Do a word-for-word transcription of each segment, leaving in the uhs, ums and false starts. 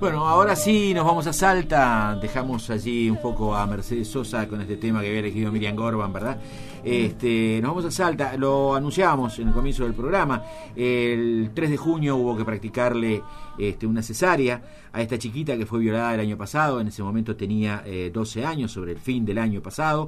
Bueno, ahora sí nos vamos a Salta, dejamos allí un poco a Mercedes Sosa con este tema que había elegido Miriam Gorban, ¿verdad? Este, nos vamos a Salta, lo anunciábamos en el comienzo del programa, el tres de junio hubo que practicarle este, una cesárea a esta chiquita que fue violada el año pasado, en ese momento tenía eh, doce años, sobre el fin del año pasado.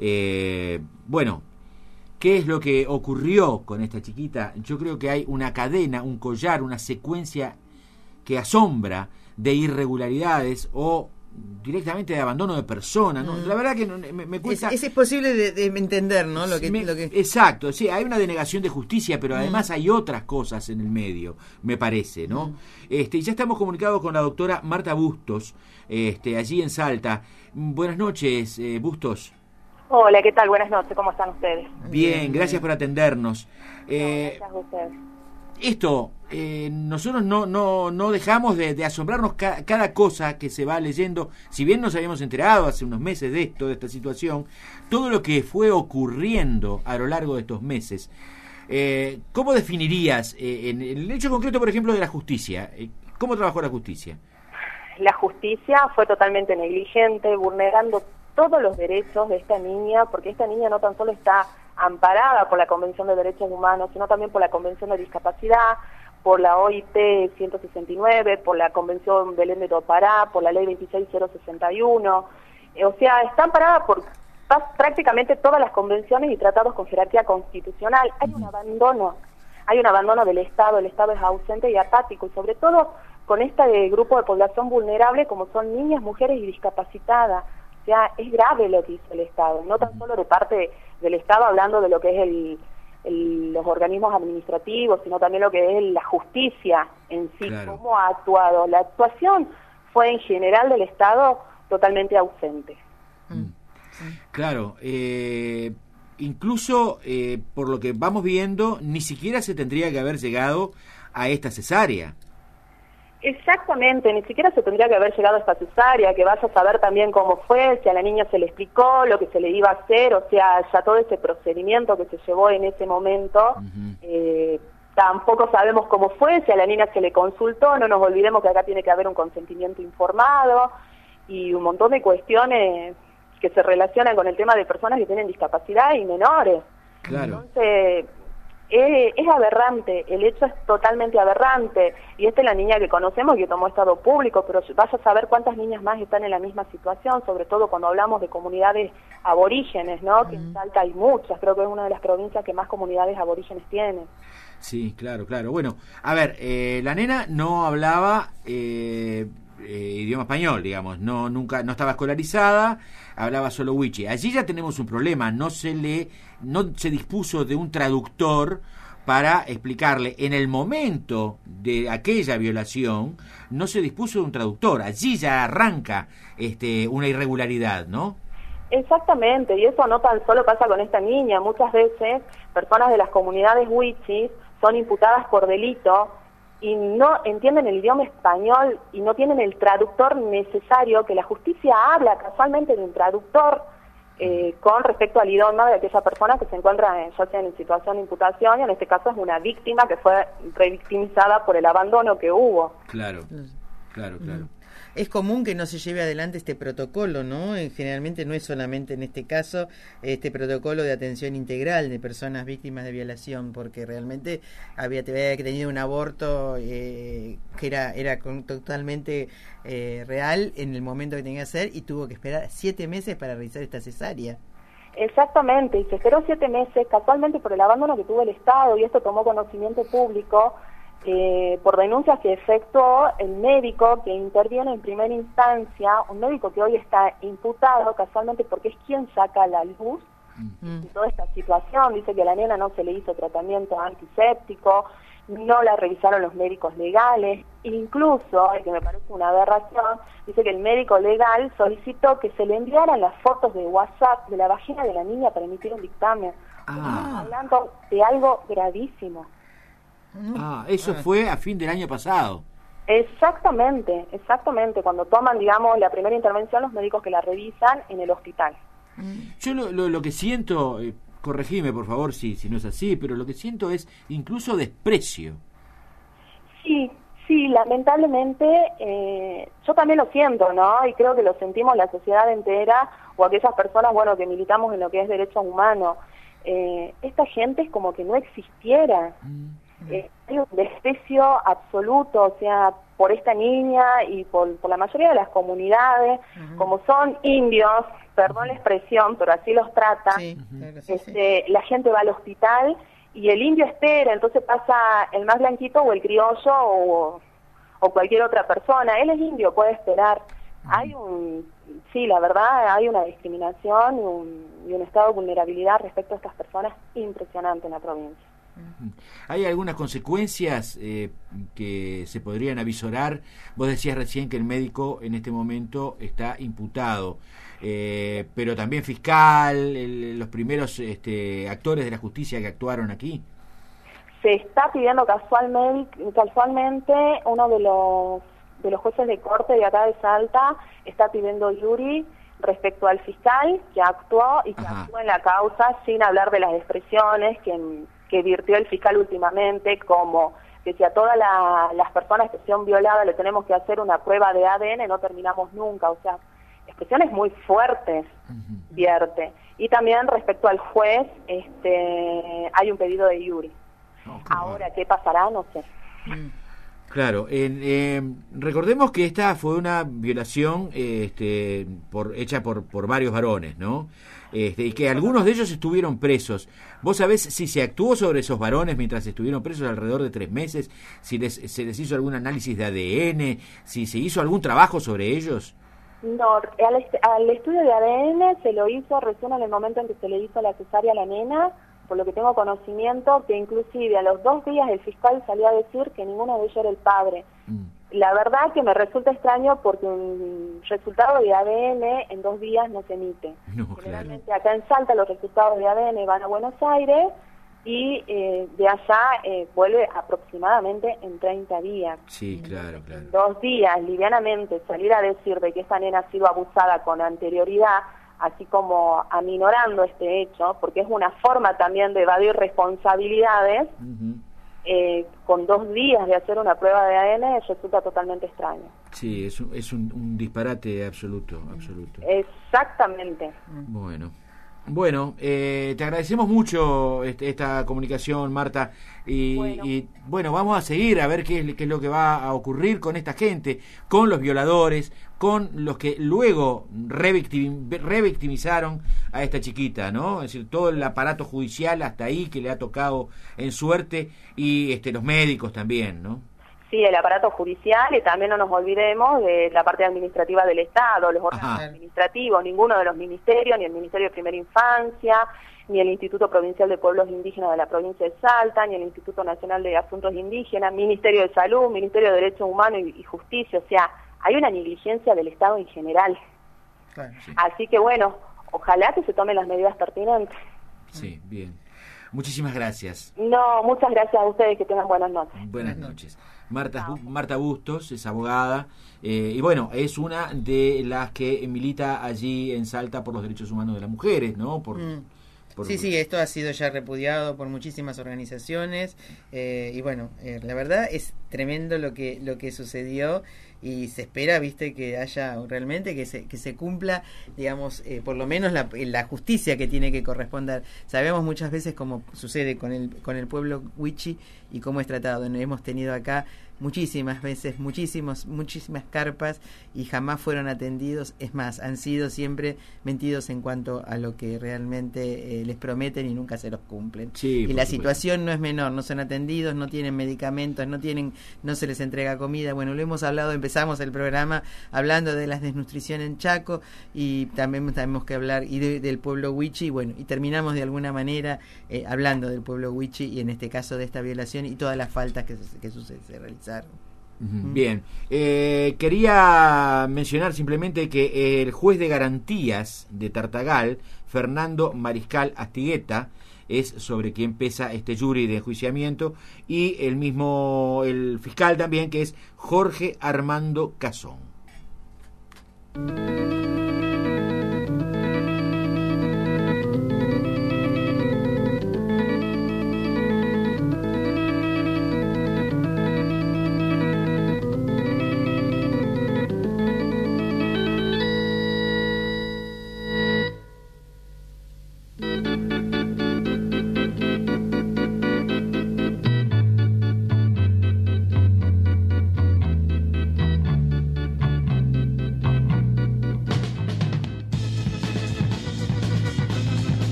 Eh, bueno, ¿qué es lo que ocurrió con esta chiquita? Yo creo que hay una cadena, un collar, una secuencia que asombra de irregularidades o directamente de abandono de personas, ¿no? La verdad que no, me, me cuesta... Es, es posible de, de entender, ¿no? Lo que, me, lo que... Exacto, sí, hay una denegación de justicia, pero además mm. hay otras cosas en el medio, me parece, ¿no? Mm. Este, y ya estamos comunicados con la doctora Marta Bustos, este, allí en Salta. Buenas noches, eh, Bustos. Hola, ¿qué tal? Buenas noches, ¿cómo están ustedes? Bien, gracias por atendernos. Eh, no, gracias a ustedes. Esto, eh, nosotros no no no dejamos de, de asombrarnos ca- cada cosa que se va leyendo, si bien nos habíamos enterado hace unos meses de esto, de esta situación, todo lo que fue ocurriendo a lo largo de estos meses. Eh, ¿Cómo definirías eh, en el hecho concreto, por ejemplo, de la justicia? Eh, ¿Cómo trabajó la justicia? La justicia fue totalmente negligente, vulnerando todos los derechos de esta niña, porque esta niña no tan solo está amparada por la Convención de Derechos Humanos, sino también por la Convención de Discapacidad, por la O I T ciento sesenta y nueve, por la Convención Belén de do Pará, por la Ley veintiséis mil sesenta y uno. Eh, o sea, está amparada por prácticamente todas las convenciones y tratados con jerarquía constitucional. Hay un abandono, hay un abandono del Estado, el Estado es ausente y apático, y sobre todo con este grupo de población vulnerable como son niñas, mujeres y discapacitadas. O sea, es grave lo que hizo el Estado, no tan solo de parte del Estado hablando de lo que es el, el, los organismos administrativos, sino también lo que es la justicia en sí, claro. Cómo ha actuado. La actuación fue en general del Estado totalmente ausente. Mm. Claro, eh, incluso eh, por lo que vamos viendo, ni siquiera se tendría que haber llegado a esta cesárea. Exactamente, ni siquiera se tendría que haber llegado a esta cesárea, que vaya a saber también cómo fue, si a la niña se le explicó lo que se le iba a hacer, o sea, ya todo ese procedimiento que se llevó en ese momento, uh-huh. eh, tampoco sabemos cómo fue, si a la niña se le consultó, no nos olvidemos que acá tiene que haber un consentimiento informado y un montón de cuestiones que se relacionan con el tema de personas que tienen discapacidad y menores. Claro. Entonces... Es, es aberrante, el hecho es totalmente aberrante, y esta es la niña que conocemos que tomó estado público, pero vaya a saber cuántas niñas más están en la misma situación, sobre todo cuando hablamos de comunidades aborígenes, ¿no? Uh-huh. Que en Salta hay muchas, creo que es una de las provincias que más comunidades aborígenes tiene. Sí, claro, claro. Bueno, a ver, eh, la nena no hablaba eh, eh, idioma español, digamos, no nunca no estaba escolarizada, hablaba solo wichi. Allí ya tenemos un problema, no se le no se dispuso de un traductor para explicarle. En el momento de aquella violación no se dispuso de un traductor, allí ya arranca este una irregularidad, ¿no? Exactamente, y eso no tan solo pasa con esta niña, muchas veces personas de las comunidades wichis son imputadas por delito y no entienden el idioma español y no tienen el traductor necesario, que la justicia habla casualmente de un traductor eh, con respecto al idioma de aquella persona que se encuentra en, ya sea en situación de imputación, y en este caso es una víctima que fue revictimizada por el abandono que hubo. Claro, claro, claro. Es común que no se lleve adelante este protocolo, ¿no? Generalmente no es solamente en este caso este protocolo de atención integral de personas víctimas de violación, porque realmente había, había tenido un aborto eh, que era era totalmente eh, real en el momento que tenía que ser, y tuvo que esperar siete meses para realizar esta cesárea. Exactamente, y se esperó siete meses casualmente por el abandono que tuvo el Estado, y esto tomó conocimiento público Eh, por denuncias que efectuó el médico que interviene en primera instancia, un médico que hoy está imputado casualmente porque es quien saca a la luz uh-huh. de toda esta situación. Dice que a la nena no se le hizo tratamiento antiséptico, no la revisaron los médicos legales, incluso, que me parece una aberración, dice que el médico legal solicitó que se le enviaran las fotos de WhatsApp de la vagina de la niña para emitir un dictamen. Ah. Estamos hablando de algo gravísimo. Ah, eso fue a fin del año pasado. Exactamente, exactamente, cuando toman, digamos, la primera intervención los médicos que la revisan en el hospital. Yo lo, lo, lo que siento, eh, corregime por favor si, si no es así, pero lo que siento es incluso desprecio. Sí, sí, lamentablemente eh, yo también lo siento, ¿no? Y creo que lo sentimos la sociedad entera, o aquellas personas, bueno, que militamos en lo que es derechos humanos. Eh, esta gente es como que no existiera. Eh, hay un desprecio absoluto, o sea, por esta niña y por, por la mayoría de las comunidades, uh-huh. como son indios, perdón la expresión, pero así los tratan, sí, claro, sí, este, sí. la gente va al hospital y el indio espera, entonces pasa el más blanquito o el criollo o, o cualquier otra persona. Él es indio, puede esperar. Uh-huh. Hay un, sí, la verdad, hay una discriminación y un, y un estado de vulnerabilidad respecto a estas personas impresionante en la provincia. ¿Hay algunas consecuencias eh, que se podrían avisorar? Vos decías recién que el médico en este momento está imputado, eh, pero también fiscal, el, los primeros este, actores de la justicia que actuaron aquí. Se está pidiendo casualmente, casualmente uno de los de los jueces de corte de acá de Salta está pidiendo jury respecto al fiscal que actuó y que Ajá. actuó en la causa, sin hablar de las expresiones que que virtió el fiscal últimamente, como que si a todas la, las personas que sean violadas le tenemos que hacer una prueba de A D N, no terminamos nunca. O sea, expresiones muy fuertes uh-huh. vierte. Y también respecto al juez, este, hay un pedido de jury. Okay. Ahora, ¿qué pasará? No sé. Claro, en, eh, recordemos que esta fue una violación eh, este, por, hecha por, por varios varones, ¿no? Este, y que algunos de ellos estuvieron presos. ¿Vos sabés si se actuó sobre esos varones mientras estuvieron presos alrededor de tres meses? ¿Si les, se les hizo algún análisis de A D N? ¿Si se hizo algún trabajo sobre ellos? No, al, est- al estudio de A D N se lo hizo recién en el momento en que se le hizo la cesárea a la nena, por lo que tengo conocimiento, que inclusive a los dos días el fiscal salió a decir que ninguno de ellos era el padre. Mm. La verdad que me resulta extraño porque un resultado de A D N en dos días no se emite. No, Generalmente claro. acá en Salta los resultados de A D N van a Buenos Aires y eh, de allá eh, vuelve aproximadamente en treinta días. Sí, claro, claro. En dos días, livianamente, salir a decir de que esta nena ha sido abusada con anterioridad, así como aminorando este hecho, porque es una forma también de evadir responsabilidades, uh-huh. eh, con dos días de hacer una prueba de A D N resulta totalmente extraño. Sí, es un, es un, un disparate absoluto, absoluto. Exactamente. Bueno. Bueno, eh, te agradecemos mucho este, esta comunicación, Marta, y bueno. y bueno, vamos a seguir a ver qué es, qué es lo que va a ocurrir con esta gente, con los violadores, con los que luego revictim, revictimizaron a esta chiquita, ¿no? Es decir, todo el aparato judicial hasta ahí que le ha tocado en suerte, y este los médicos también, ¿no? Sí, el aparato judicial, y también no nos olvidemos de la parte administrativa del Estado, los órganos Ajá. administrativos, ninguno de los ministerios, ni el Ministerio de Primera Infancia, ni el Instituto Provincial de Pueblos Indígenas de la provincia de Salta, ni el Instituto Nacional de Asuntos Indígenas, Ministerio de Salud, Ministerio de Derechos Humanos y, y Justicia. O sea, hay una negligencia del Estado en general. Claro, sí. Así que bueno, ojalá que se tomen las medidas pertinentes. Sí, bien. Muchísimas gracias. No, muchas gracias a ustedes, que tengan buenas noches. Buenas noches. Marta, Marta Bustos es abogada eh, y bueno, es una de las que milita allí en Salta por los derechos humanos de las mujeres, ¿no? Por, mm. por... Sí, sí, esto ha sido ya repudiado por muchísimas organizaciones eh, y bueno, eh, la verdad es tremendo lo que lo que sucedió y se espera, viste, que haya realmente que se que se cumpla, digamos, eh, por lo menos la, la justicia que tiene que corresponder. Sabemos muchas veces cómo sucede con el con el pueblo wichi y cómo es tratado. Hemos tenido acá muchísimas veces, muchísimos, muchísimas carpas y jamás fueron atendidos. Es más, han sido siempre mentidos en cuanto a lo que realmente eh, les prometen y nunca se los cumplen. Sí, y la supuesto. situación no es menor, no son atendidos, no tienen medicamentos, no tienen, no se les entrega comida. Bueno, lo hemos hablado, empezamos el programa hablando de la desnutrición en Chaco y también tenemos que hablar y de, del pueblo wichi y bueno, y terminamos de alguna manera eh, hablando del pueblo wichi y en este caso de esta violación y todas las faltas que se, que se, se realizaron. Bien, eh, quería mencionar simplemente que el juez de garantías de Tartagal, Fernando Mariscal Astigueta, es sobre quien pesa este jury de enjuiciamiento, y el mismo, el fiscal también, que es Jorge Armando Cazón.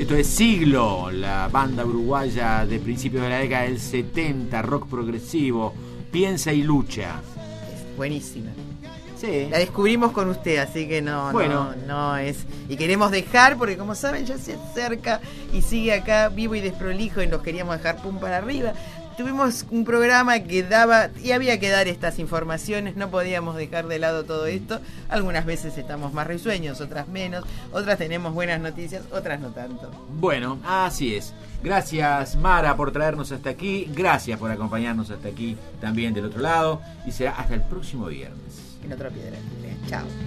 Esto es Siglo, la banda uruguaya de principios de la década del setenta, rock progresivo, piensa y lucha. Es buenísima. Sí. La descubrimos con usted, así que no, bueno. no, no es. Y queremos dejar, porque como saben, ya se acerca y sigue acá vivo y desprolijo y nos queríamos dejar pum para arriba. Tuvimos un programa que daba, y había que dar estas informaciones, no podíamos dejar de lado todo esto. Algunas veces estamos más risueños, otras menos, otras tenemos buenas noticias, otras no tanto. Bueno, así es. Gracias, Mara, por traernos hasta aquí. Gracias por acompañarnos hasta aquí también del otro lado. Y será hasta el próximo viernes. En otra piedra. Chao.